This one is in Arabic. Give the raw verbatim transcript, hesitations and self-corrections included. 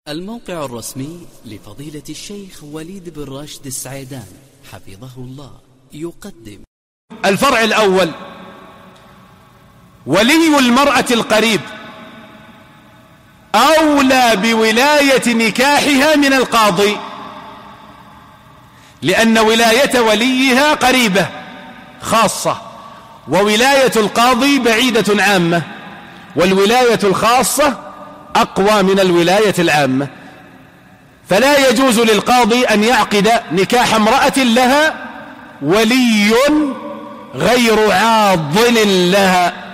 الموقع الرسمي لفضيلة الشيخ وليد بن راشد السعيدان حفظه الله يقدم الفرع الأول: ولي المرأة القريب أولى بولاية نكاحها من القاضي، لأن ولاية وليها قريبة خاصة، وولاية القاضي بعيدة عامة، والولاية الخاصة أقوى من الولاية العامة. فلا يجوز للقاضي أن يعقد نكاح امرأة لها ولي غير عاضل لها،